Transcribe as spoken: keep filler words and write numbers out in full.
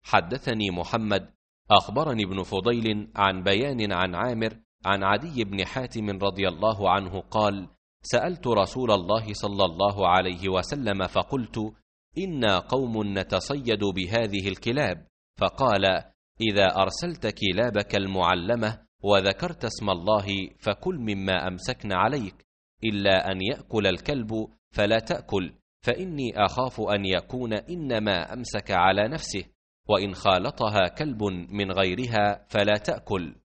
حدثني محمد أخبرني ابن فضيل عن بيان عن عامر عن عدي بن حاتم رضي الله عنه قال: سألت رسول الله صلى الله عليه وسلم فقلت: إنا قوم نتصيد بهذه الكلاب، فقال: إذا أرسلت كلابك المعلمة وذكرت اسم الله فكل مما أمسكن عليك، إلا أن يأكل الكلب فلا تأكل، فإني أخاف أن يكون إنما أمسك على نفسه، وإن خالطها كلب من غيرها فلا تأكل.